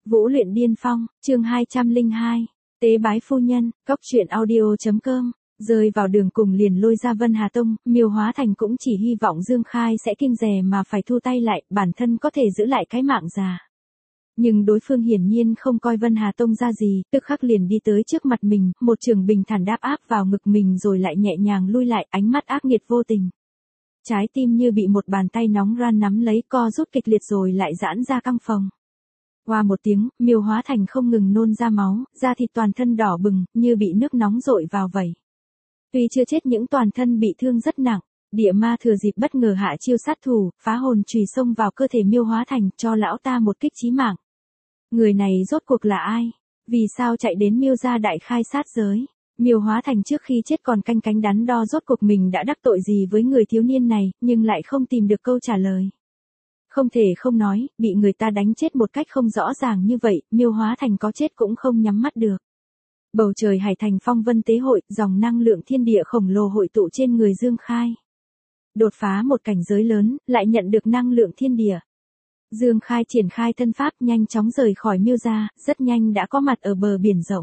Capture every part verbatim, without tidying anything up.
Vũ luyện điên phong, chương hai trăm lẻ hai. Tế bái phu nhân, cóc truyện audio.com. Rơi vào đường cùng liền lôi ra Vân Hà Tông, Miêu Hóa Thành cũng chỉ hy vọng Dương Khai sẽ kiêng dè mà phải thu tay lại, bản thân có thể giữ lại cái mạng già. Nhưng đối phương hiển nhiên không coi Vân Hà Tông ra gì, tức khắc liền đi tới trước mặt mình, một trường bình thản đáp áp vào ngực mình rồi lại nhẹ nhàng lui lại, ánh mắt ác nghiệt vô tình. Trái tim như bị một bàn tay nóng ran nắm lấy, co rút kịch liệt rồi lại giãn ra căng phồng. Qua một tiếng, Miêu Hóa Thành không ngừng nôn ra máu, da thịt toàn thân đỏ bừng, như bị nước nóng dội vào vẩy. Tuy chưa chết những toàn thân bị thương rất nặng, địa ma thừa dịp bất ngờ hạ chiêu sát thủ, phá hồn chùy xông vào cơ thể Miêu Hóa Thành, cho lão ta một kích chí mạng. Người này rốt cuộc là ai? Vì sao chạy đến Miêu gia đại khai sát giới? Miêu Hóa Thành trước khi chết còn canh cánh đắn đo rốt cuộc mình đã đắc tội gì với người thiếu niên này, nhưng lại không tìm được câu trả lời. Không thể không nói, bị người ta đánh chết một cách không rõ ràng như vậy, Miêu Hóa Thành có chết cũng không nhắm mắt được. Bầu trời Hải Thành phong vân tế hội, dòng năng lượng thiên địa khổng lồ hội tụ trên người Dương Khai. Đột phá một cảnh giới lớn, lại nhận được năng lượng thiên địa. Dương Khai triển khai thân pháp nhanh chóng rời khỏi Miêu gia, rất nhanh đã có mặt ở bờ biển rộng.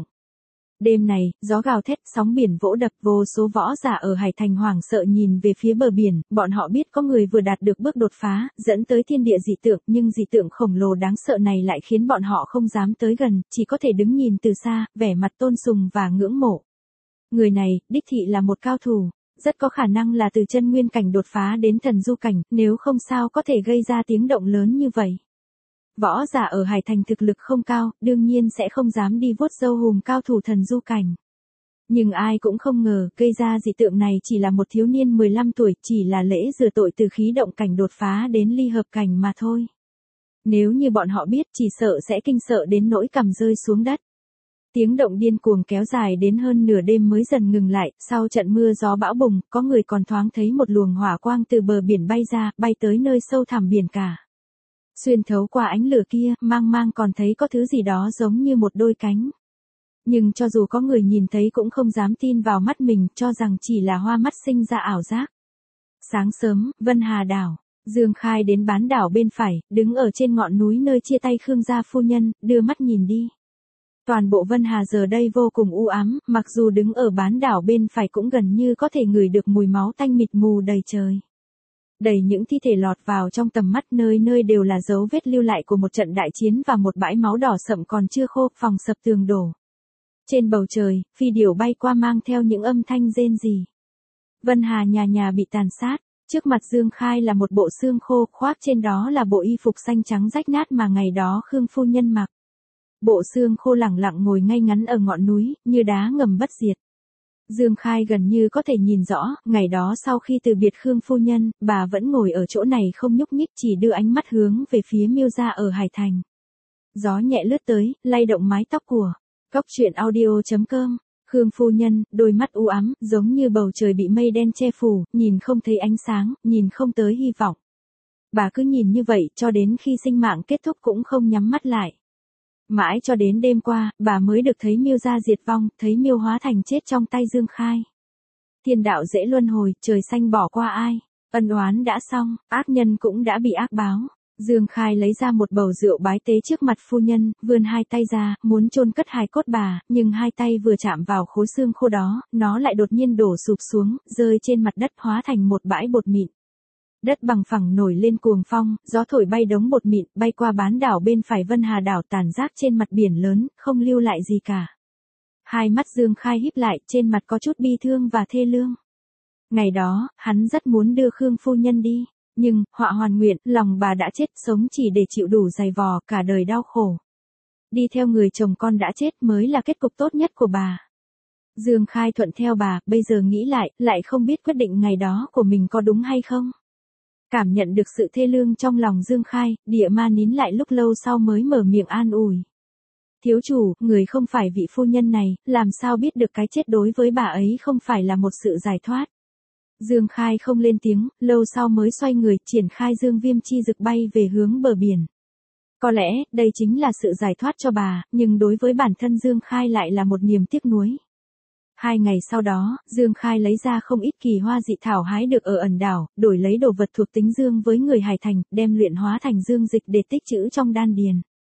Đêm này, gió gào thét, sóng biển vỗ đập, vô số võ giả ở Hải Thành hoảng sợ nhìn về phía bờ biển, bọn họ biết có người vừa đạt được bước đột phá, dẫn tới thiên địa dị tượng, nhưng dị tượng khổng lồ đáng sợ này lại khiến bọn họ không dám tới gần, chỉ có thể đứng nhìn từ xa, vẻ mặt tôn sùng và ngưỡng mộ. Người này, đích thị là một cao thủ, rất có khả năng là từ chân nguyên cảnh đột phá đến thần du cảnh, nếu không sao có thể gây ra tiếng động lớn như vậy. Võ giả ở Hải Thành thực lực không cao, đương nhiên sẽ không dám đi vuốt râu hùm cao thủ thần du cảnh. Nhưng ai cũng không ngờ, gây ra dị tượng này chỉ là một thiếu niên mười lăm tuổi, chỉ là lễ rửa tội từ khí động cảnh đột phá đến ly hợp cảnh mà thôi. Nếu như bọn họ biết, chỉ sợ sẽ kinh sợ đến nỗi cằm rơi xuống đất. Tiếng động điên cuồng kéo dài đến hơn nửa đêm mới dần ngừng lại, sau trận mưa gió bão bùng, có người còn thoáng thấy một luồng hỏa quang từ bờ biển bay ra, bay tới nơi sâu thẳm biển cả. Xuyên thấu qua ánh lửa kia, mang mang còn thấy có thứ gì đó giống như một đôi cánh. Nhưng cho dù có người nhìn thấy cũng không dám tin vào mắt mình, cho rằng chỉ là hoa mắt sinh ra ảo giác. Sáng sớm, Vân Hà đảo, Dương Khai đến bán đảo bên phải, đứng ở trên ngọn núi nơi chia tay Khương gia phu nhân, đưa mắt nhìn đi. Toàn bộ Vân Hà giờ đây vô cùng u ám, mặc dù đứng ở bán đảo bên phải cũng gần như có thể ngửi được mùi máu tanh mịt mù đầy trời. Đầy những thi thể lọt vào trong tầm mắt, nơi nơi đều là dấu vết lưu lại của một trận đại chiến và một bãi máu đỏ sậm còn chưa khô, phòng sập tường đổ. Trên bầu trời, phi điểu bay qua mang theo những âm thanh rên rỉ. Vân Hà nhà nhà bị tàn sát, trước mặt Dương Khai là một bộ xương khô, khoác trên đó là bộ y phục xanh trắng rách nát mà ngày đó Khương phu nhân mặc. Bộ xương khô lẳng lặng ngồi ngay ngắn ở ngọn núi, như đá ngầm bất diệt. Dương Khai gần như có thể nhìn rõ, ngày đó sau khi từ biệt Khương phu nhân, bà vẫn ngồi ở chỗ này không nhúc nhích, chỉ đưa ánh mắt hướng về phía Miêu gia ở Hải Thành. Gió nhẹ lướt tới, lay động mái tóc của cóc truyện audio.com. Khương phu nhân, đôi mắt u ám, giống như bầu trời bị mây đen che phủ, nhìn không thấy ánh sáng, nhìn không tới hy vọng. Bà cứ nhìn như vậy, cho đến khi sinh mạng kết thúc cũng không nhắm mắt lại. Mãi cho đến đêm qua, bà mới được thấy Miêu gia diệt vong, thấy Miêu Hóa Thành chết trong tay Dương Khai. Thiên đạo dễ luân hồi, trời xanh bỏ qua ai, ân oán đã xong, ác nhân cũng đã bị ác báo. Dương Khai lấy ra một bầu rượu bái tế trước mặt phu nhân, vươn hai tay ra, muốn chôn cất hài cốt bà, nhưng hai tay vừa chạm vào khối xương khô đó, nó lại đột nhiên đổ sụp xuống, rơi trên mặt đất hóa thành một bãi bột mịn. Đất bằng phẳng nổi lên cuồng phong, gió thổi bay đống bột mịn, bay qua bán đảo bên phải Vân Hà đảo tàn rác trên mặt biển lớn, không lưu lại gì cả. Hai mắt Dương Khai híp lại, trên mặt có chút bi thương và thê lương. Ngày đó, hắn rất muốn đưa Khương phu nhân đi, nhưng, họa hoàn nguyện, lòng bà đã chết, sống chỉ để chịu đủ dày vò, cả đời đau khổ. Đi theo người chồng con đã chết mới là kết cục tốt nhất của bà. Dương Khai thuận theo bà, bây giờ nghĩ lại, lại không biết quyết định ngày đó của mình có đúng hay không. Cảm nhận được sự thê lương trong lòng Dương Khai, địa ma nín lại lúc lâu sau mới mở miệng an ủi. Thiếu chủ, người không phải vị phu nhân này, làm sao biết được cái chết đối với bà ấy không phải là một sự giải thoát. Dương Khai không lên tiếng, lâu sau mới xoay người, triển khai dương viêm chi dực bay về hướng bờ biển. Có lẽ, đây chính là sự giải thoát cho bà, nhưng đối với bản thân Dương Khai lại là một niềm tiếc nuối. Hai ngày sau đó, Dương Khai lấy ra không ít kỳ hoa dị thảo hái được ở ẩn đảo, đổi lấy đồ vật thuộc tính dương với người Hải Thành, đem luyện hóa thành dương dịch để tích trữ trong đan điền.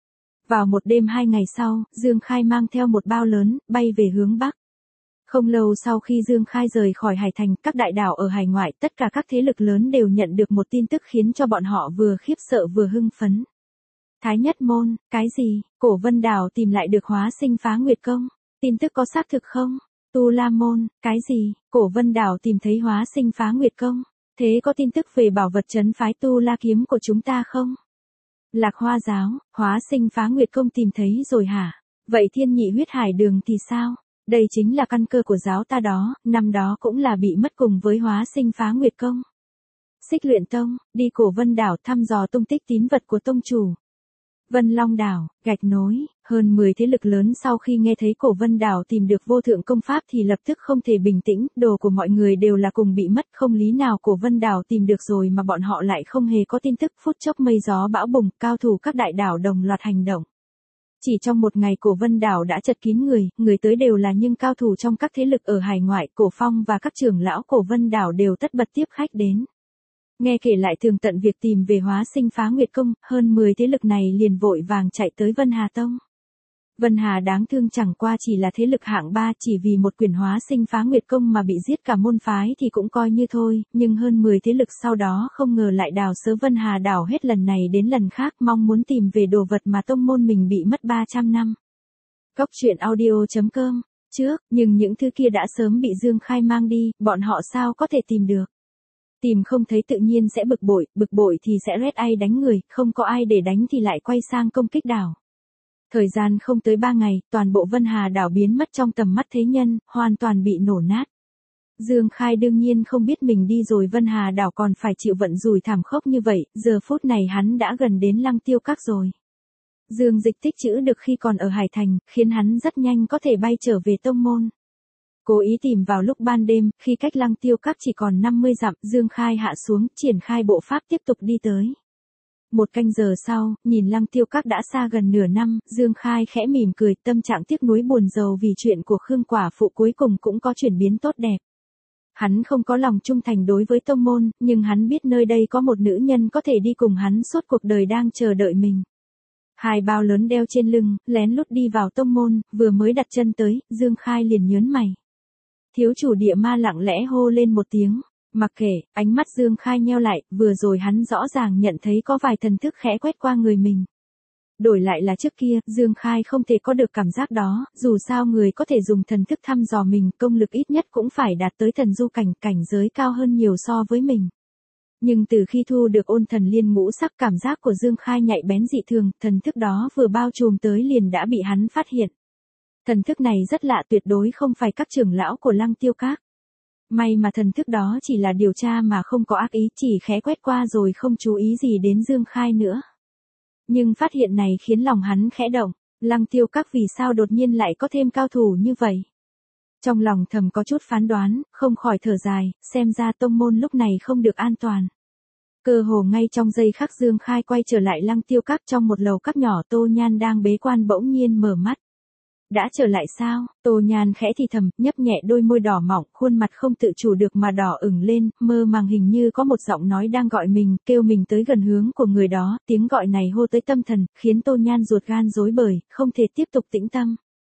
Vào một đêm hai ngày sau, Dương Khai mang theo một bao lớn, bay về hướng Bắc. Không lâu sau khi Dương Khai rời khỏi Hải Thành, các đại đảo ở hải ngoại, tất cả các thế lực lớn đều nhận được một tin tức khiến cho bọn họ vừa khiếp sợ vừa hưng phấn. Thái Nhất Môn, cái gì? Cổ Vân Đảo tìm lại được Hóa Sinh Phá Nguyệt Công. Tin tức có xác thực không? Tu La Môn, cái gì? Cổ Vân Đảo tìm thấy Hóa Sinh Phá Nguyệt Công. Thế có tin tức về bảo vật trấn phái Tu La Kiếm của chúng ta không? Lạc Hoa Giáo, Hóa Sinh Phá Nguyệt Công tìm thấy rồi hả? Vậy Thiên Nhị Huyết Hải Đường thì sao? Đây chính là căn cơ của giáo ta đó, năm đó cũng là bị mất cùng với Hóa Sinh Phá Nguyệt Công. Xích Luyện Tông, đi Cổ Vân Đảo thăm dò tung tích tín vật của tông chủ. Vân Long Đảo, Gạch Nối, hơn mười thế lực lớn sau khi nghe thấy Cổ Vân Đảo tìm được vô thượng công pháp thì lập tức không thể bình tĩnh, đồ của mọi người đều là cùng bị mất, không lý nào Cổ Vân Đảo tìm được rồi mà bọn họ lại không hề có tin tức. Phút chốc mây gió bão bùng, cao thủ các đại đảo đồng loạt hành động. Chỉ trong một ngày Cổ Vân Đảo đã chật kín người, người tới đều là những cao thủ trong các thế lực ở hải ngoại, Cổ Phong và các trưởng lão Cổ Vân Đảo đều tất bật tiếp khách đến. Nghe kể lại tường tận việc tìm về Hóa Sinh Phá Nguyệt Công, hơn mười thế lực này liền vội vàng chạy tới Vân Hà Tông. Vân Hà đáng thương chẳng qua chỉ là thế lực hạng ba, chỉ vì một quyển Hóa Sinh Phá Nguyệt Công mà bị giết cả môn phái thì cũng coi như thôi, nhưng hơn mười thế lực sau đó không ngờ lại đào sớ Vân Hà đảo hết lần này đến lần khác, mong muốn tìm về đồ vật mà tông môn mình bị mất ba trăm năm. Cốc truyện audio chấm com, trước, nhưng những thứ kia đã sớm bị Dương Khai mang đi, bọn họ sao có thể tìm được. Tìm không thấy tự nhiên sẽ bực bội, bực bội thì sẽ rét ai đánh người, không có ai để đánh thì lại quay sang công kích đảo. Thời gian không tới ba ngày, toàn bộ Vân Hà đảo biến mất trong tầm mắt thế nhân, hoàn toàn bị nổ nát. Dương Khai đương nhiên không biết mình đi rồi Vân Hà đảo còn phải chịu vận rủi thảm khốc như vậy, giờ phút này hắn đã gần đến Lăng Tiêu Các rồi. Dương Dịch tích trữ được khi còn ở Hải Thành, khiến hắn rất nhanh có thể bay trở về tông môn. Cố ý tìm vào lúc ban đêm, khi cách Lăng Tiêu Các chỉ còn năm mươi dặm, Dương Khai hạ xuống, triển khai bộ pháp tiếp tục đi tới. Một canh giờ sau, nhìn Lăng Tiêu Các đã xa gần nửa năm, Dương Khai khẽ mỉm cười, tâm trạng tiếc nuối buồn rầu vì chuyện của Khương Quả Phụ cuối cùng cũng có chuyển biến tốt đẹp. Hắn không có lòng trung thành đối với tông môn, nhưng hắn biết nơi đây có một nữ nhân có thể đi cùng hắn suốt cuộc đời đang chờ đợi mình. Hai bao lớn đeo trên lưng, lén lút đi vào tông môn, vừa mới đặt chân tới, Dương Khai liền nhớn mày. Thiếu chủ Địa Ma lặng lẽ hô lên một tiếng. Mặc kệ, ánh mắt Dương Khai nheo lại, vừa rồi hắn rõ ràng nhận thấy có vài thần thức khẽ quét qua người mình. Đổi lại là trước kia, Dương Khai không thể có được cảm giác đó, dù sao người có thể dùng thần thức thăm dò mình, công lực ít nhất cũng phải đạt tới thần du cảnh, cảnh giới cao hơn nhiều so với mình. Nhưng từ khi thu được ôn thần liên ngũ sắc, cảm giác của Dương Khai nhạy bén dị thường, thần thức đó vừa bao trùm tới liền đã bị hắn phát hiện. Thần thức này rất lạ, tuyệt đối không phải các trưởng lão của Lăng Tiêu Các. May mà thần thức đó chỉ là điều tra mà không có ác ý, chỉ khẽ quét qua rồi không chú ý gì đến Dương Khai nữa. Nhưng phát hiện này khiến lòng hắn khẽ động, Lăng Tiêu Các vì sao đột nhiên lại có thêm cao thủ như vậy. Trong lòng thầm có chút phán đoán, không khỏi thở dài, xem ra tông môn lúc này không được an toàn. Cơ hồ ngay trong giây khắc Dương Khai quay trở lại Lăng Tiêu Các, trong một lầu các nhỏ, Tô Nhan đang bế quan bỗng nhiên mở mắt. Đã trở lại sao? Tô Nhan khẽ thì thầm, nhấp nhẹ đôi môi đỏ mỏng, khuôn mặt không tự chủ được mà đỏ ửng lên, mơ màng hình như có một giọng nói đang gọi mình, kêu mình tới gần hướng của người đó, tiếng gọi này hô tới tâm thần, khiến Tô Nhan ruột gan rối bời, không thể tiếp tục tĩnh tâm.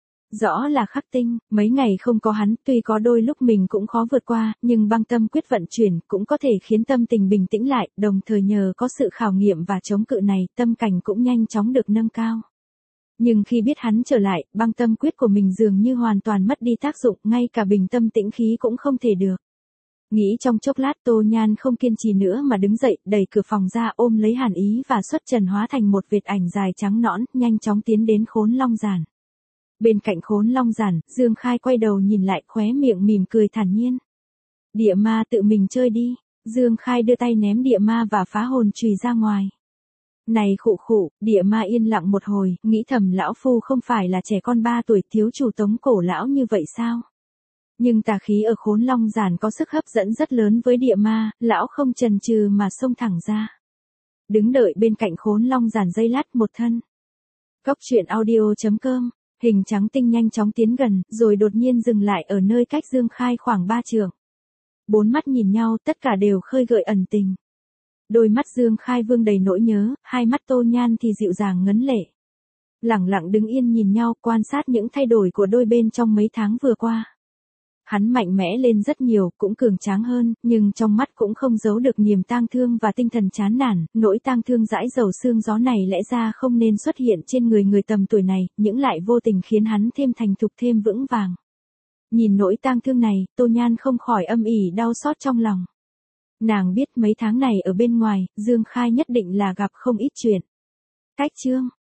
Rõ là Khắc Tinh, mấy ngày không có hắn, tuy có đôi lúc mình cũng khó vượt qua, nhưng băng tâm quyết vận chuyển cũng có thể khiến tâm tình bình tĩnh lại, đồng thời nhờ có sự khảo nghiệm và chống cự này, tâm cảnh cũng nhanh chóng được nâng cao. Nhưng khi biết hắn trở lại, băng tâm quyết của mình dường như hoàn toàn mất đi tác dụng, ngay cả bình tâm tĩnh khí cũng không thể được. Nghĩ trong chốc lát, Tô Nhan không kiên trì nữa mà đứng dậy, đẩy cửa phòng ra, ôm lấy Hàn Ý và xuất trần hóa thành một vệt ảnh dài trắng nõn, nhanh chóng tiến đến Khốn Long Giản. Bên cạnh Khốn Long Giản, Dương Khai quay đầu nhìn lại, khóe miệng mỉm cười thản nhiên. Địa ma tự mình chơi đi. Dương Khai đưa tay ném địa ma và phá hồn chùy ra ngoài. Này khụ khụ, địa ma yên lặng một hồi, nghĩ thầm lão phu không phải là trẻ con ba tuổi, thiếu chủ Tống Cổ lão như vậy sao? Nhưng tà khí ở Khốn Long Giản có sức hấp dẫn rất lớn với địa ma, lão không chần chừ mà xông thẳng ra. Đứng đợi bên cạnh Khốn Long Giản giây lát, một thân. Cốc truyện audio chấm com, hình trắng tinh nhanh chóng tiến gần, rồi đột nhiên dừng lại ở nơi cách Dương Khai khoảng ba trượng. Bốn mắt nhìn nhau, tất cả đều khơi gợi ẩn tình. Đôi mắt Dương Khai vương đầy nỗi nhớ, hai mắt Tô Nhan thì dịu dàng ngấn lệ. lẳng lặng đứng yên nhìn nhau, quan sát những thay đổi của đôi bên trong mấy tháng vừa qua. Hắn mạnh mẽ lên rất nhiều, cũng cường tráng hơn, nhưng trong mắt cũng không giấu được niềm tang thương và tinh thần chán nản, nỗi tang thương dãi dầu xương gió này lẽ ra không nên xuất hiện trên người người tầm tuổi này, nhưng lại vô tình khiến hắn thêm thành thục thêm vững vàng. Nhìn nỗi tang thương này, Tô Nhan không khỏi âm ỉ đau xót trong lòng. Nàng biết mấy tháng này ở bên ngoài, Dương Khai nhất định là gặp không ít chuyện. Cách chương